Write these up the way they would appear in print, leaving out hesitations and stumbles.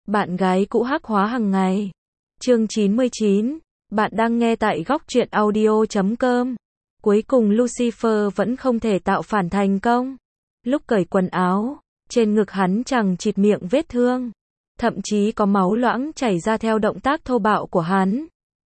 Bạn gái cũ hắc hóa hàng ngày. Chương 99. Bạn đang nghe tại góc truyện audio.com. Cuối cùng Lucifer vẫn không thể tạo phản thành công. Lúc cởi quần áo, trên ngực hắn chẳng chịt miệng vết thương. Thậm chí có máu loãng chảy ra theo động tác thô bạo của hắn.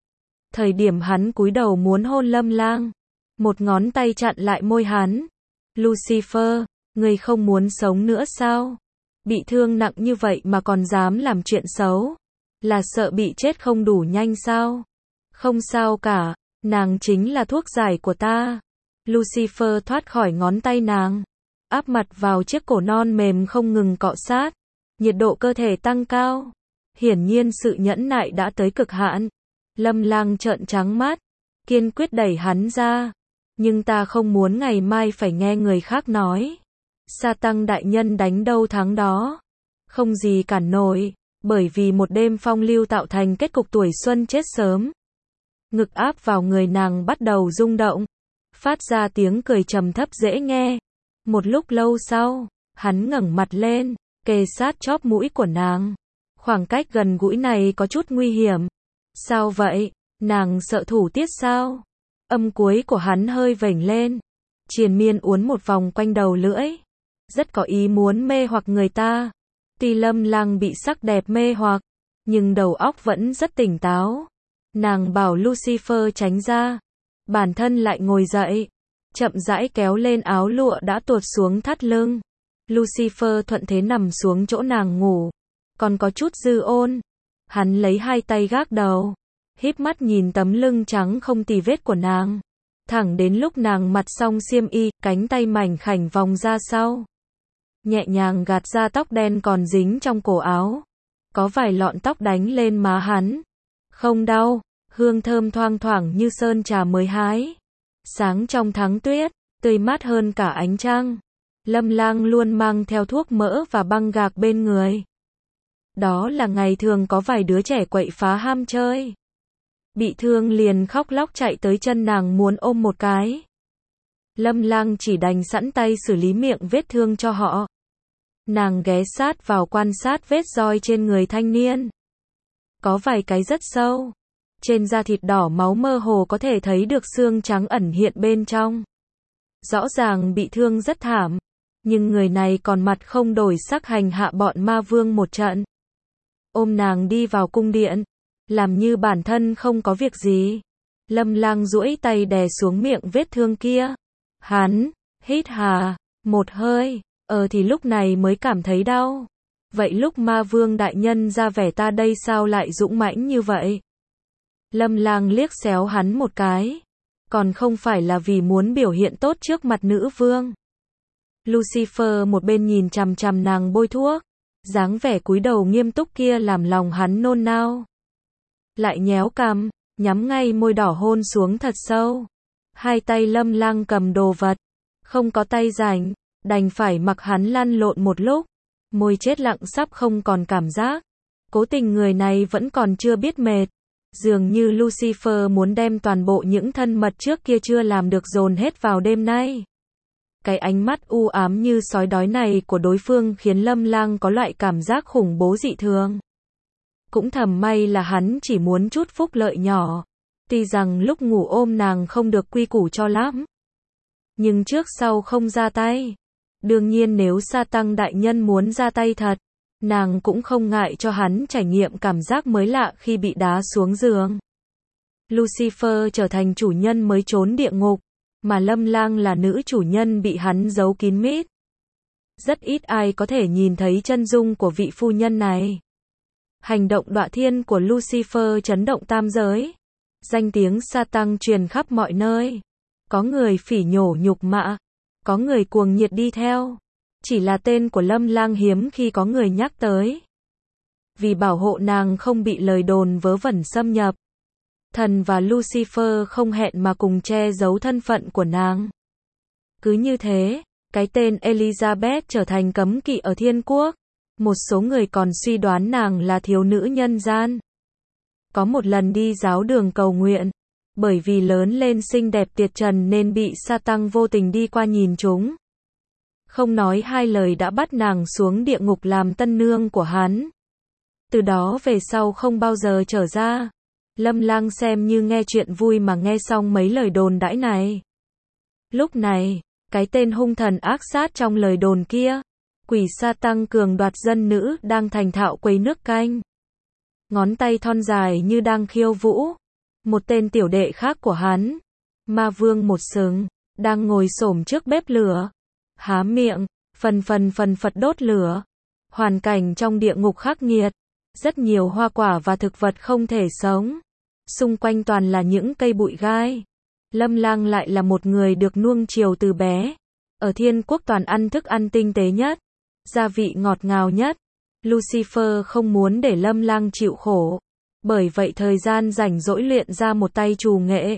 Thời điểm hắn cúi đầu muốn hôn Lâm Lang, một ngón tay chặn lại môi hắn. Lucifer, ngươi không muốn sống nữa sao? Bị thương nặng như vậy mà còn dám làm chuyện xấu. Là sợ bị chết không đủ nhanh sao? Không sao cả, nàng chính là thuốc giải của ta. Lucifer thoát khỏi ngón tay nàng, áp mặt vào chiếc cổ non mềm không ngừng cọ sát. Nhiệt độ cơ thể tăng cao. Hiển nhiên sự nhẫn nại đã tới cực hạn. Lâm Lang trợn trắng mắt, kiên quyết đẩy hắn ra. Nhưng ta không muốn ngày mai phải nghe người khác nói. Sa tăng đại nhân đánh đâu thắng đó. Không gì cản nổi, bởi vì một đêm phong lưu tạo thành kết cục tuổi xuân chết sớm. Ngực áp vào người nàng bắt đầu rung động, phát ra tiếng cười trầm thấp dễ nghe. Một lúc lâu sau, hắn ngẩng mặt lên, kề sát chóp mũi của nàng. Khoảng cách gần gũi này có chút nguy hiểm. Sao vậy? Nàng sợ thủ tiết sao? Âm cuối của hắn hơi vểnh lên, triền miên uốn một vòng quanh đầu lưỡi. Rất có ý muốn mê hoặc người ta. Tuy Lâm Lang bị sắc đẹp mê hoặc, nhưng đầu óc vẫn rất tỉnh táo. Nàng bảo Lucifer tránh ra, bản thân lại ngồi dậy, chậm rãi kéo lên áo lụa đã tuột xuống thắt lưng. Lucifer thuận thế nằm xuống chỗ nàng ngủ, còn có chút dư ôn. Hắn lấy hai tay gác đầu, híp mắt nhìn tấm lưng trắng không tì vết của nàng. Thẳng đến lúc nàng mặc xong xiêm y, cánh tay mảnh khảnh vòng ra sau, nhẹ nhàng gạt ra tóc đen còn dính trong cổ áo. Có vài lọn tóc đánh lên má hắn. Không đau, hương thơm thoang thoảng như sơn trà mới hái. Sáng trong tháng tuyết, tươi mát hơn cả ánh trăng. Lâm Lang luôn mang theo thuốc mỡ và băng gạc bên người. Đó là ngày thường có vài đứa trẻ quậy phá ham chơi. Bị thương liền khóc lóc chạy tới chân nàng muốn ôm một cái. Lâm Lang chỉ đành sẵn tay xử lý miệng vết thương cho họ. Nàng ghé sát vào quan sát vết roi trên người thanh niên. Có vài cái rất sâu. Trên da thịt đỏ máu mơ hồ có thể thấy được xương trắng ẩn hiện bên trong. Rõ ràng bị thương rất thảm. Nhưng người này còn mặt không đổi sắc hành hạ bọn ma vương một trận. Ôm nàng đi vào cung điện, làm như bản thân không có việc gì. Lâm Lang duỗi tay đè xuống miệng vết thương kia. Hắn hít hà một hơi, thì lúc này mới cảm thấy đau. Vậy lúc ma vương đại nhân ra vẻ ta đây sao lại dũng mãnh như vậy? Lâm Lang liếc xéo hắn một cái. Còn không phải là vì muốn biểu hiện tốt trước mặt nữ vương. Lucifer một bên nhìn chằm chằm nàng bôi thuốc, dáng vẻ cúi đầu nghiêm túc kia làm lòng hắn nôn nao. Lại nhéo cằm, nhắm ngay môi đỏ hôn xuống thật sâu. Hai tay Lâm Lang cầm đồ vật, không có tay rảnh, đành phải mặc hắn lăn lộn một lúc. Môi chết lặng sắp không còn cảm giác. Cố tình người này vẫn còn chưa biết mệt. Dường như Lucifer muốn đem toàn bộ những thân mật trước kia chưa làm được dồn hết vào đêm nay. Cái ánh mắt u ám như sói đói này của đối phương khiến Lâm Lang có loại cảm giác khủng bố dị thường. Cũng thầm may là hắn chỉ muốn chút phúc lợi nhỏ. Tuy rằng lúc ngủ ôm nàng không được quy củ cho lắm. Nhưng trước sau không ra tay. Đương nhiên nếu Sa tăng đại nhân muốn ra tay thật, nàng cũng không ngại cho hắn trải nghiệm cảm giác mới lạ khi bị đá xuống giường. Lucifer trở thành chủ nhân mới trốn địa ngục, mà Lâm Lang là nữ chủ nhân bị hắn giấu kín mít. Rất ít ai có thể nhìn thấy chân dung của vị phu nhân này. Hành động đọa thiên của Lucifer chấn động tam giới. Danh tiếng Sa tăng truyền khắp mọi nơi. Có người phỉ nhổ nhục mạ, có người cuồng nhiệt đi theo. Chỉ là tên của Lâm Lang hiếm khi có người nhắc tới. Vì bảo hộ nàng không bị lời đồn vớ vẩn xâm nhập, thần và Lucifer không hẹn mà cùng che giấu thân phận của nàng. Cứ như thế, cái tên Elizabeth trở thành cấm kỵ ở thiên quốc. Một số người còn suy đoán nàng là thiếu nữ nhân gian. Có một lần đi giáo đường cầu nguyện, bởi vì lớn lên xinh đẹp tuyệt trần nên bị Sa tăng vô tình đi qua nhìn chúng. Không nói hai lời đã bắt nàng xuống địa ngục làm tân nương của hắn. Từ đó về sau không bao giờ trở ra. Lâm Lang xem như nghe chuyện vui mà nghe xong mấy lời đồn đãi này. Lúc này, cái tên hung thần ác sát trong lời đồn kia, quỷ sa tăng cường đoạt dân nữ đang thành thạo quấy nước canh. Ngón tay thon dài như đang khiêu vũ. Một tên tiểu đệ khác của hắn, Ma Vương một sừng, đang ngồi xổm trước bếp lửa. Há miệng, phần phật đốt lửa. Hoàn cảnh trong địa ngục khắc nghiệt. Rất nhiều hoa quả và thực vật không thể sống. Xung quanh toàn là những cây bụi gai. Lâm Lang lại là một người được nuông chiều từ bé. Ở thiên quốc toàn ăn thức ăn tinh tế nhất, gia vị ngọt ngào nhất. Lucifer không muốn để Lâm Lang chịu khổ. Bởi vậy thời gian rảnh rỗi luyện ra một tay trù nghệ.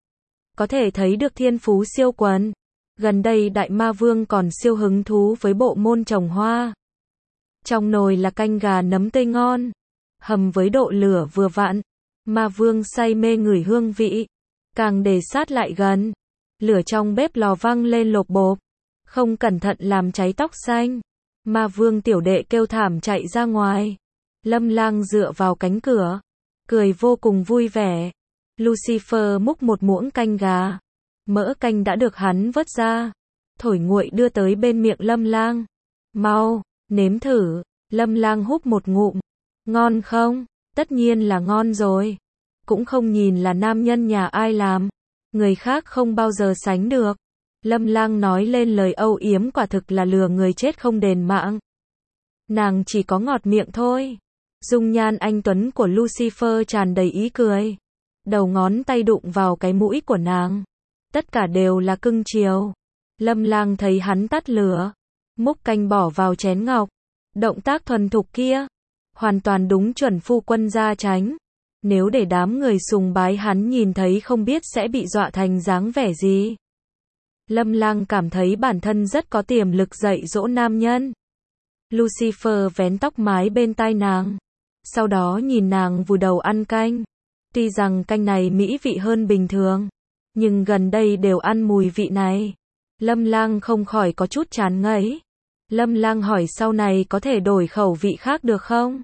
Có thể thấy được thiên phú siêu quần. Gần đây Đại Ma Vương còn siêu hứng thú với bộ môn trồng hoa. Trong nồi là canh gà nấm tươi ngon, hầm với độ lửa vừa vặn. Ma Vương say mê ngửi hương vị, càng để sát lại gần. Lửa trong bếp lò văng lên lộp bộp, không cẩn thận làm cháy tóc xanh. Ma Vương tiểu đệ kêu thảm chạy ra ngoài. Lâm Lang dựa vào cánh cửa, cười vô cùng vui vẻ. Lucifer múc một muỗng canh gà, mỡ canh đã được hắn vớt ra, thổi nguội đưa tới bên miệng Lâm Lang. Mau, nếm thử. Lâm Lang húp một ngụm. Ngon không? Tất nhiên là ngon rồi. Cũng không nhìn là nam nhân nhà ai làm, người khác không bao giờ sánh được. Lâm Lang nói lên lời âu yếm quả thực là lừa người chết không đền mạng. Nàng chỉ có ngọt miệng thôi. Dung nhan anh tuấn của Lucifer tràn đầy ý cười. Đầu ngón tay đụng vào cái mũi của nàng. Tất cả đều là cưng chiều. Lâm Lang thấy hắn tắt lửa, múc canh bỏ vào chén ngọc. Động tác thuần thục kia, hoàn toàn đúng chuẩn phu quân gia tránh. Nếu để đám người sùng bái hắn nhìn thấy không biết sẽ bị dọa thành dáng vẻ gì. Lâm Lang cảm thấy bản thân rất có tiềm lực dạy dỗ nam nhân. Lucifer vén tóc mái bên tai nàng, sau đó nhìn nàng vùi đầu ăn canh. Tuy rằng canh này mỹ vị hơn bình thường, nhưng gần đây đều ăn mùi vị này. Lâm Lang không khỏi có chút chán ngấy. Lâm Lang hỏi sau này có thể đổi khẩu vị khác được không?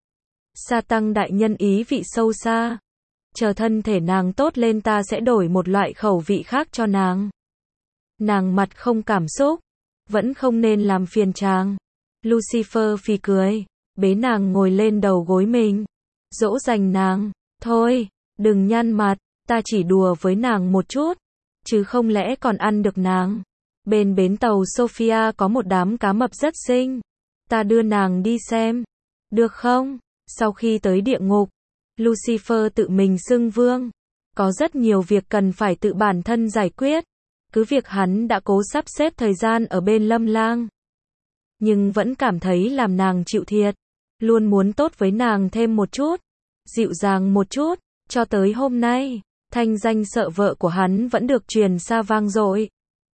Sa tăng đại nhân ý vị sâu xa. Chờ thân thể nàng tốt lên ta sẽ đổi một loại khẩu vị khác cho nàng. Nàng mặt không cảm xúc. Vẫn không nên làm phiền chàng. Lucifer phì cười, bế nàng ngồi lên đầu gối mình. Dỗ dành nàng. Thôi, đừng nhăn mặt, ta chỉ đùa với nàng một chút. Chứ không lẽ còn ăn được nàng. Bên bến tàu Sophia có một đám cá mập rất xinh. Ta đưa nàng đi xem. Được không? Sau khi tới địa ngục, Lucifer tự mình xưng vương. Có rất nhiều việc cần phải tự bản thân giải quyết. Cứ việc hắn đã cố sắp xếp thời gian ở bên Lâm Lang, nhưng vẫn cảm thấy làm nàng chịu thiệt. Luôn muốn tốt với nàng thêm một chút, dịu dàng một chút. Cho tới hôm nay, thanh danh sợ vợ của hắn vẫn được truyền xa vang dội.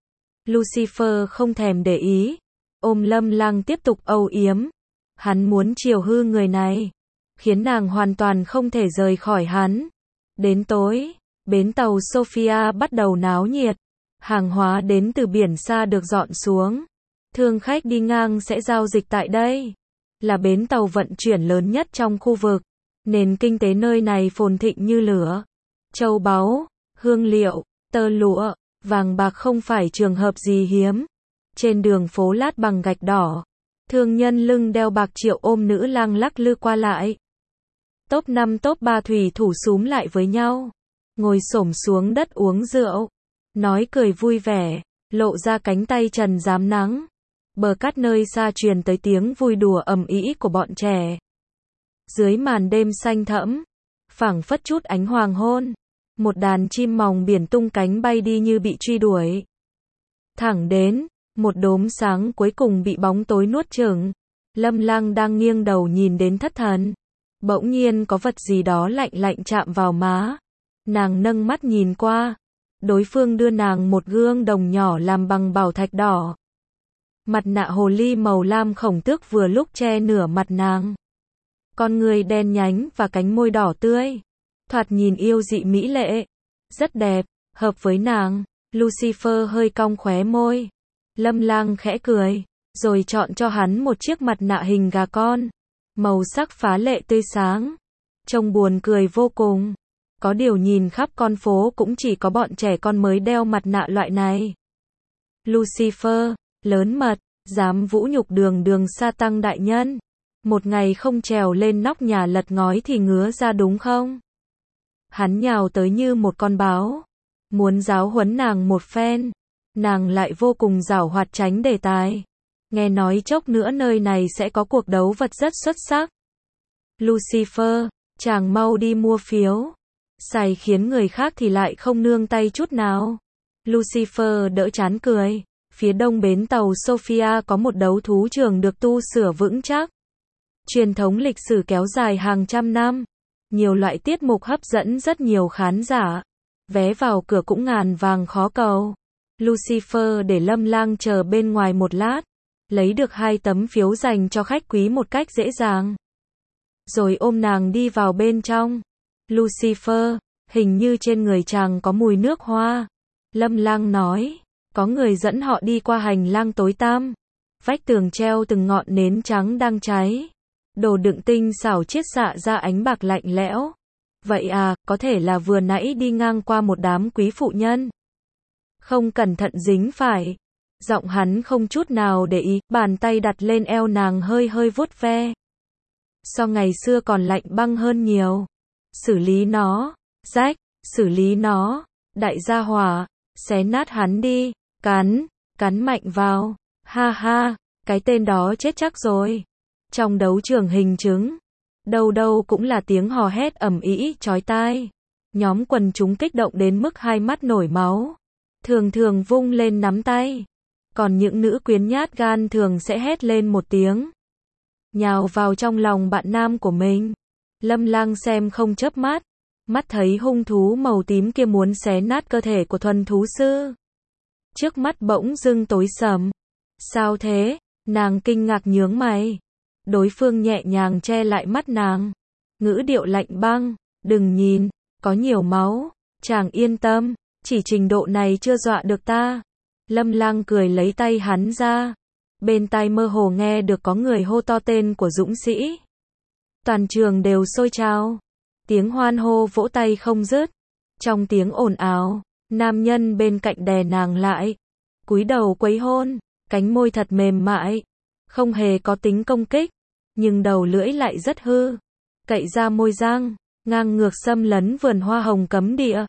Lucifer không thèm để ý, ôm Lâm Lang tiếp tục âu yếm. Hắn muốn chiều hư người này, khiến nàng hoàn toàn không thể rời khỏi hắn. Đến tối, bến tàu Sophia bắt đầu náo nhiệt. Hàng hóa đến từ biển xa được dọn xuống. Thương khách đi ngang sẽ giao dịch tại đây. Là bến tàu vận chuyển lớn nhất trong khu vực. Nền kinh tế nơi này phồn thịnh như lửa. Châu báu, hương liệu, tơ lụa, vàng bạc không phải trường hợp gì hiếm. Trên đường phố lát bằng gạch đỏ, thương nhân lưng đeo bạc triệu ôm nữ lang lắc lư qua lại. Top 5 top 3 thủy thủ xúm lại với nhau, ngồi xổm xuống đất uống rượu, nói cười vui vẻ, lộ ra cánh tay trần rám nắng. Bờ cát nơi xa truyền tới tiếng vui đùa ầm ĩ của bọn trẻ. Dưới màn đêm xanh thẫm, phảng phất chút ánh hoàng hôn, một đàn chim mòng biển tung cánh bay đi như bị truy đuổi. Thẳng đến, một đốm sáng cuối cùng bị bóng tối nuốt chửng. Lâm Lang đang nghiêng đầu nhìn đến thất thần. Bỗng nhiên có vật gì đó lạnh lạnh chạm vào má. Nàng nâng mắt nhìn qua. Đối phương đưa nàng một gương đồng nhỏ làm bằng bảo thạch đỏ. Mặt nạ hồ ly màu lam khổng tước vừa lúc che nửa mặt nàng. Con người đen nhánh và cánh môi đỏ tươi. Thoạt nhìn yêu dị mỹ lệ. Rất đẹp, hợp với nàng. Lucifer hơi cong khóe môi. Lâm Lang khẽ cười, rồi chọn cho hắn một chiếc mặt nạ hình gà con. màu sắc phá lệ tươi sáng, trông buồn cười vô cùng. Có điều nhìn khắp con phố cũng chỉ có bọn trẻ con mới đeo mặt nạ loại này. Lucifer, lớn mật, dám vũ nhục đường sa tăng đại nhân. Một ngày không trèo lên nóc nhà lật ngói thì ngứa ra đúng không? Hắn nhào tới như một con báo, muốn giáo huấn nàng một phen. Nàng lại vô cùng giảo hoạt tránh đề tài. Nghe nói chốc nữa nơi này sẽ có cuộc đấu vật rất xuất sắc. Lucifer, chàng mau đi mua phiếu. Xài khiến người khác thì lại không nương tay chút nào. Lucifer đỡ chán cười. Phía đông bến tàu Sophia có một đấu thú trường được tu sửa vững chắc. Truyền thống lịch sử kéo dài hàng trăm năm. Nhiều loại tiết mục hấp dẫn rất nhiều khán giả. Vé vào cửa cũng ngàn vàng khó cầu. Lucifer để Lâm Lang chờ bên ngoài một lát. Lấy được 2 tấm phiếu dành cho khách quý một cách dễ dàng. Rồi ôm nàng đi vào bên trong. Lucifer, hình như trên người chàng có mùi nước hoa. Lâm Lang nói, có người dẫn họ đi qua hành lang tối tăm. Vách tường treo từng ngọn nến trắng đang cháy. Đồ đựng tinh xảo chiết xạ ra ánh bạc lạnh lẽo. Vậy à, có thể là vừa nãy đi ngang qua một đám quý phụ nhân. Không cẩn thận dính phải. Giọng hắn không chút nào để ý, bàn tay đặt lên eo nàng hơi hơi vuốt ve. So ngày xưa còn lạnh băng hơn nhiều. Xử lý nó, rách, xử lý nó, đại gia hỏa, xé nát hắn đi, cắn mạnh vào, ha ha, cái tên đó chết chắc rồi. Trong đấu trường hình chứng, đâu đâu cũng là tiếng hò hét ầm ĩ chói tai. Nhóm quần chúng kích động đến mức hai mắt nổi máu, thường vung lên nắm tay. Còn những nữ quyến nhát gan thường sẽ hét lên một tiếng, nhào vào trong lòng bạn nam của mình. Lâm Lang xem không chớp mắt, mắt thấy hung thú màu tím kia muốn xé nát cơ thể của thuần thú sư. Trước mắt bỗng dưng tối sầm. Sao thế? Nàng kinh ngạc nhướng mày. Đối phương nhẹ nhàng che lại mắt nàng, ngữ điệu lạnh băng, đừng nhìn, có nhiều máu, chàng yên tâm, chỉ trình độ này chưa dọa được ta. Lâm Lang cười lấy tay hắn ra. Bên tai mơ hồ nghe được có người hô to tên của dũng sĩ. Toàn trường đều sôi trào. Tiếng hoan hô vỗ tay không dứt. Trong tiếng ồn ào, nam nhân bên cạnh đè nàng lại, cúi đầu quấy hôn, cánh môi thật mềm mại, không hề có tính công kích, nhưng đầu lưỡi lại rất hư, cậy ra môi răng, ngang ngược xâm lấn vườn hoa hồng cấm địa.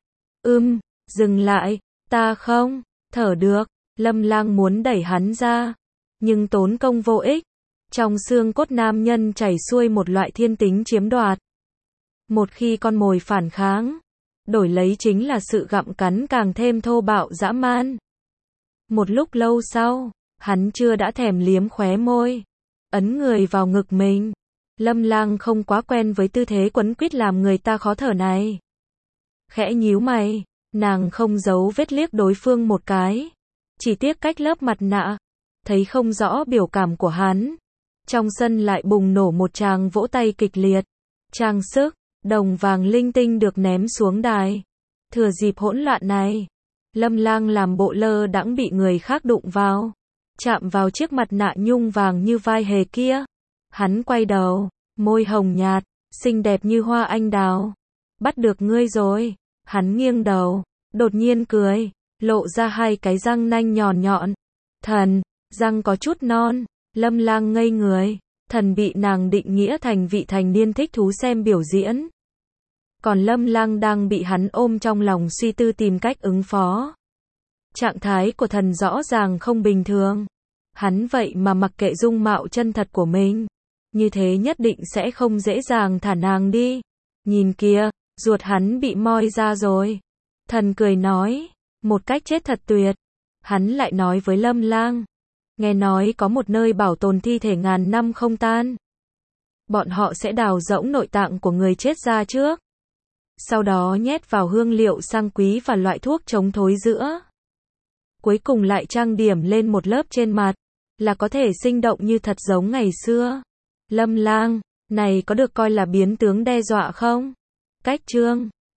Dừng lại, ta không thở được. Lâm Lang muốn đẩy hắn ra, nhưng tốn công vô ích. Trong xương cốt nam nhân chảy xuôi một loại thiên tính chiếm đoạt. Một khi con mồi phản kháng, đổi lấy chính là sự gặm cắn càng thêm thô bạo dã man. Một lúc lâu sau, hắn chưa đã thèm liếm khóe môi, ấn người vào ngực mình. Lâm Lang không quá quen với tư thế quấn quýt làm người ta khó thở này. Khẽ nhíu mày, nàng không giấu vết liếc đối phương một cái. Chỉ tiếc cách lớp mặt nạ, thấy không rõ biểu cảm của hắn. Trong sân lại bùng nổ một tràng vỗ tay kịch liệt. Trang sức, đồng vàng linh tinh được ném xuống đài. Thừa dịp hỗn loạn này, Lâm Lang làm bộ lơ đãng bị người khác đụng vào, chạm vào chiếc mặt nạ nhung vàng như vai hề kia. Hắn quay đầu, môi hồng nhạt, xinh đẹp như hoa anh đào. Bắt được ngươi rồi. Hắn nghiêng đầu, đột nhiên cười, lộ ra 2 cái răng nanh nhọn nhọn. Thần, răng có chút non. Lâm Lang ngây người. Thần bị nàng định nghĩa thành vị thành niên thích thú xem biểu diễn. Còn Lâm Lang đang bị hắn ôm trong lòng suy tư tìm cách ứng phó. Trạng thái của thần rõ ràng không bình thường. Hắn vậy mà mặc kệ dung mạo chân thật của mình. Như thế nhất định sẽ không dễ dàng thả nàng đi. Nhìn kìa, ruột hắn bị moi ra rồi. Thần cười nói, một cách chết thật tuyệt. Hắn lại nói với Lâm Lang, nghe nói có một nơi bảo tồn thi thể ngàn năm không tan. Bọn họ sẽ đào rỗng nội tạng của người chết ra trước. Sau đó nhét vào hương liệu sang quý và loại thuốc chống thối giữa. Cuối cùng lại trang điểm lên một lớp trên mặt, là có thể sinh động như thật giống ngày xưa. Lâm Lang, này có được coi là biến tướng đe dọa không? Cách chương